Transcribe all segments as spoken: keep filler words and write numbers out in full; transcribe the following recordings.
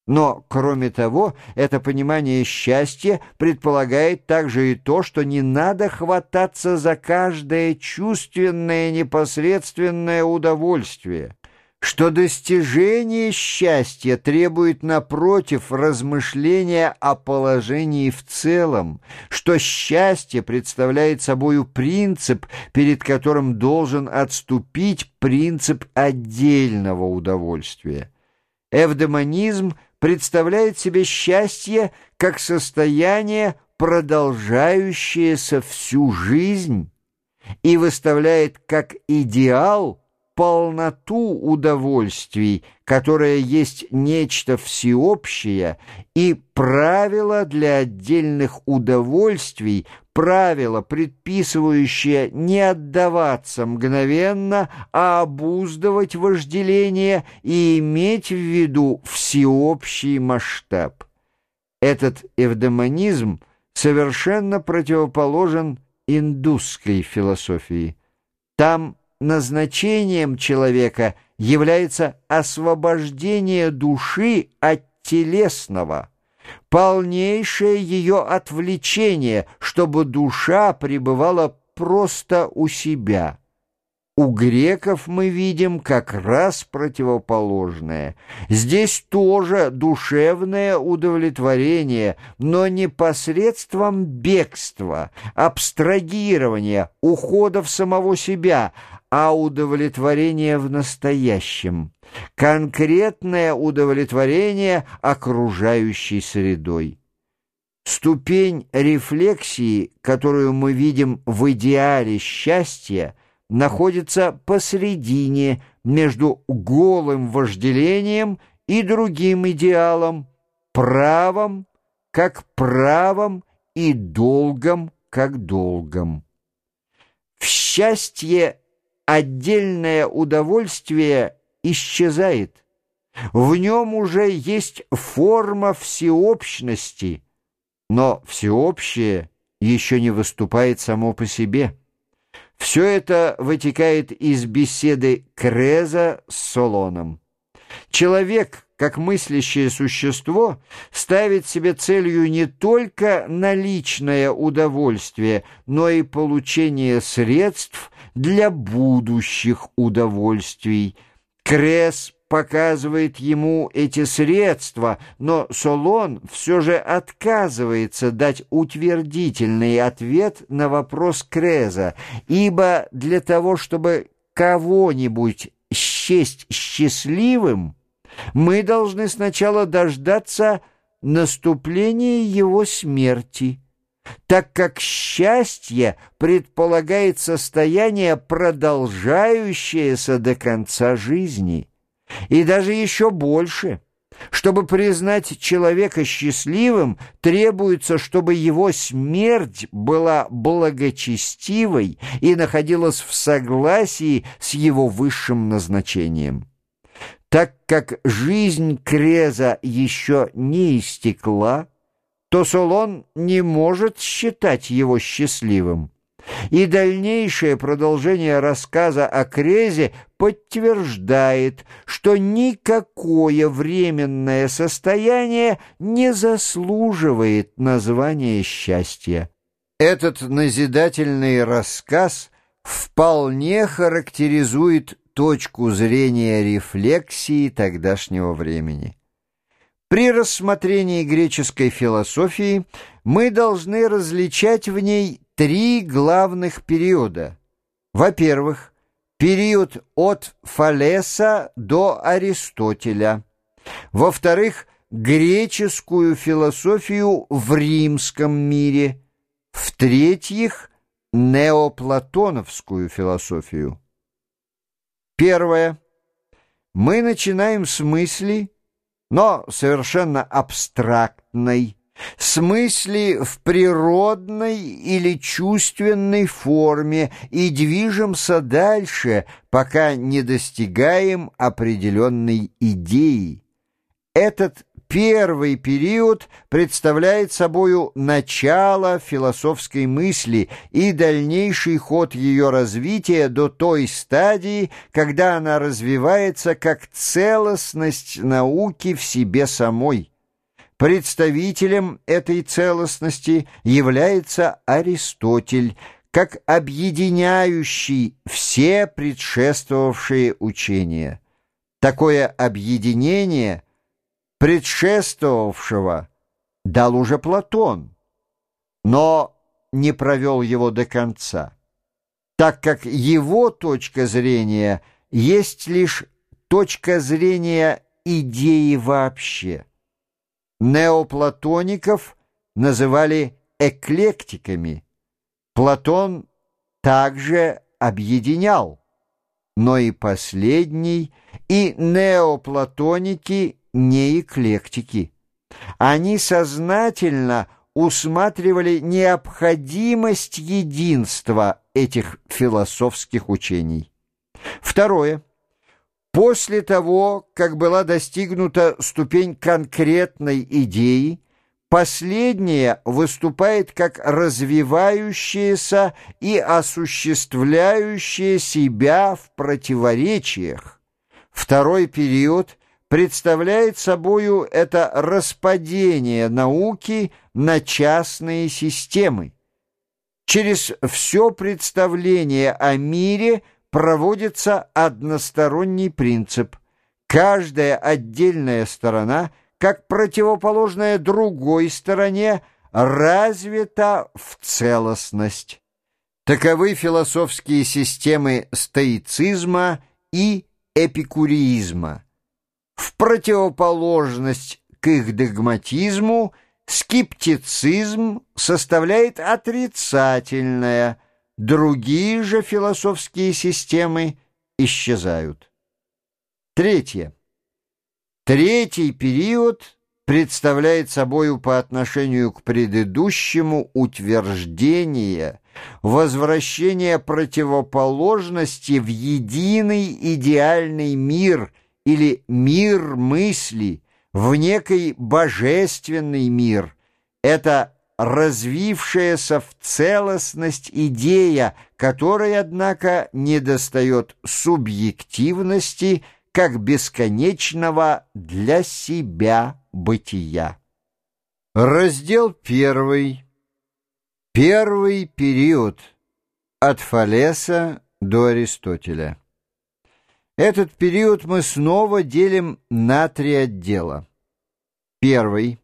Но, кроме того, это понимание счастья предполагает также и то, что не надо хвататься за каждое чувственное непосредственное удовольствие, что достижение счастья требует, напротив, размышления о положении в целом, что счастье представляет собою принцип, перед которым должен отступить принцип отдельного удовольствия. Эвдемонизм представляет себе счастье как состояние, продолжающееся всю жизнь, и выставляет как идеал полноту удовольствий, которая есть нечто всеобщее, и правило для отдельных удовольствий, правило, предписывающее не отдаваться мгновенно, а обуздывать вожделение и иметь в виду всеобщий масштаб. Этот эвдемонизм совершенно противоположен индусской философии. Там назначением человека является освобождение души от телесного, полнейшее ее отвлечение, чтобы душа пребывала просто у себя. У греков мы видим как раз противоположное. Здесь тоже душевное удовлетворение, но не посредством бегства, абстрагирования, ухода в самого себя, а удовлетворение в настоящем, конкретное удовлетворение окружающей средой. Ступень рефлексии, которую мы видим в идеале счастья, находится посредине между голым вожделением и другим идеалом, правом как правом и долгом как долгом. В счастье отдельное удовольствие исчезает. В нем уже есть форма всеобщности, но всеобщее еще не выступает само по себе. Все это вытекает из беседы Креза с Солоном. Человек, как мыслящее существо, ставит себе целью не только наличное удовольствие, но и получение средств для будущих удовольствий. Крез показывает ему эти средства, но Солон все же отказывается дать утвердительный ответ на вопрос Креза, ибо для того, чтобы кого-нибудь счесть счастливым, мы должны сначала дождаться наступления его смерти, так как счастье предполагает состояние, продолжающееся до конца жизни. И даже еще больше. Чтобы признать человека счастливым, требуется, чтобы его смерть была благочестивой и находилась в согласии с его высшим назначением. Так как жизнь Креза еще не истекла, то Солон не может считать его счастливым. И дальнейшее продолжение рассказа о Крезе подтверждает, что никакое временное состояние не заслуживает названия счастья. Этот назидательный рассказ вполне характеризует точку зрения рефлексии тогдашнего времени. При рассмотрении греческой философии мы должны различать в ней три главных периода. Во-первых, период от Фалеса до Аристотеля. Во-вторых, греческую философию в римском мире. В-третьих, неоплатоновскую философию. Первое. Мы начинаем с мысли, но совершенно абстрактной, с мысли в природной или чувственной форме и движемся дальше, пока не достигаем определенной идеи. Этот первый период представляет собою начало философской мысли и дальнейший ход ее развития до той стадии, когда она развивается как целостность науки в себе самой. Представителем этой целостности является Аристотель, как объединяющий все предшествовавшие учения. Такое объединение предшествовавшего дал уже Платон, но не провел его до конца, так как его точка зрения есть лишь точка зрения идеи вообще. Неоплатоников называли эклектиками. Платон также объединял, но и последний, и неоплатоники не эклектики. Они сознательно усматривали необходимость единства этих философских учений. Второе. После того, как была достигнута ступень конкретной идеи, последняя выступает как развивающаяся и осуществляющая себя в противоречиях. Второй период представляет собою это распадение науки на частные системы. Через все представление о мире проводится односторонний принцип. Каждая отдельная сторона, как противоположная другой стороне, развита в целостность. Таковы философские системы стоицизма и эпикуреизма. В противоположность к их догматизму скептицизм составляет отрицательное, другие же философские системы исчезают. Третье. Третий период представляет собою по отношению к предыдущему утверждение, возвращение противоположности в единый идеальный мир или мир мысли, в некий божественный мир. Это развившаяся в целостность идея, которой, однако, недостает субъективности как бесконечного для себя бытия. Раздел первый. Первый период от Фалеса до Аристотеля. Этот период мы снова делим на три отдела. Первый.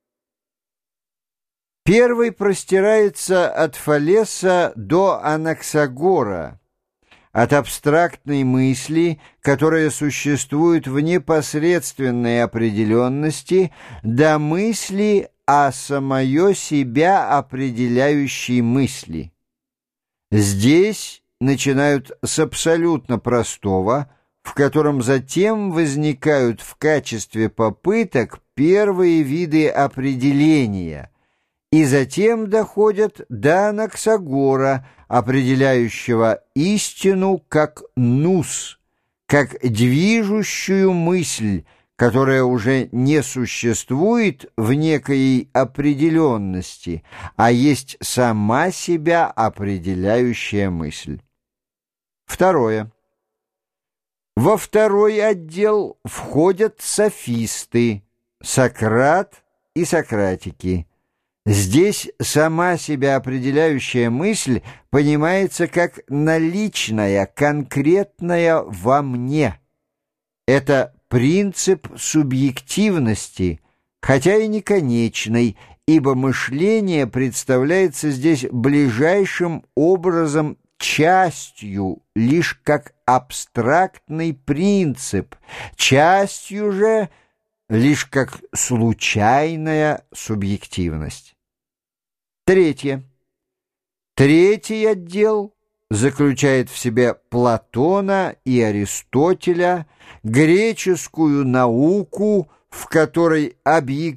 Первый простирается от Фалеса до Анаксагора, от абстрактной мысли, которая существует в непосредственной определенности, до мысли о самое себя определяющей мысли. Здесь начинают с абсолютно простого, в котором затем возникают в качестве попыток первые виды определения, и затем доходят до Анаксагора, определяющего истину как нус, как движущую мысль, которая уже не существует в некой определенности, а есть сама себя определяющая мысль. Второе. Во второй отдел входят софисты, Сократ и сократики. Здесь сама себя определяющая мысль понимается как наличная, конкретная во мне. Это принцип субъективности, хотя и не конечный, ибо мышление представляется здесь ближайшим образом частью, лишь как абстрактный принцип, частью же лишь как случайная субъективность. Третье. Третий отдел заключает в себе Платона и Аристотеля, греческую науку, в которой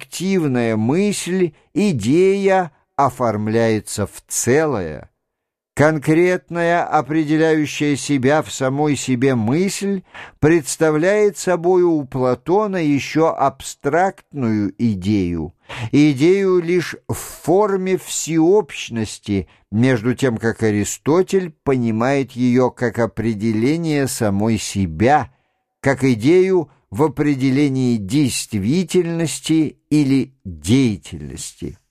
объективная мысль, идея оформляется в целое. Конкретная, определяющая себя в самой себе мысль, представляет собою у Платона еще абстрактную идею, идею лишь в форме всеобщности, между тем как Аристотель понимает ее как определение самой себя, как идею в определении действительности или деятельности.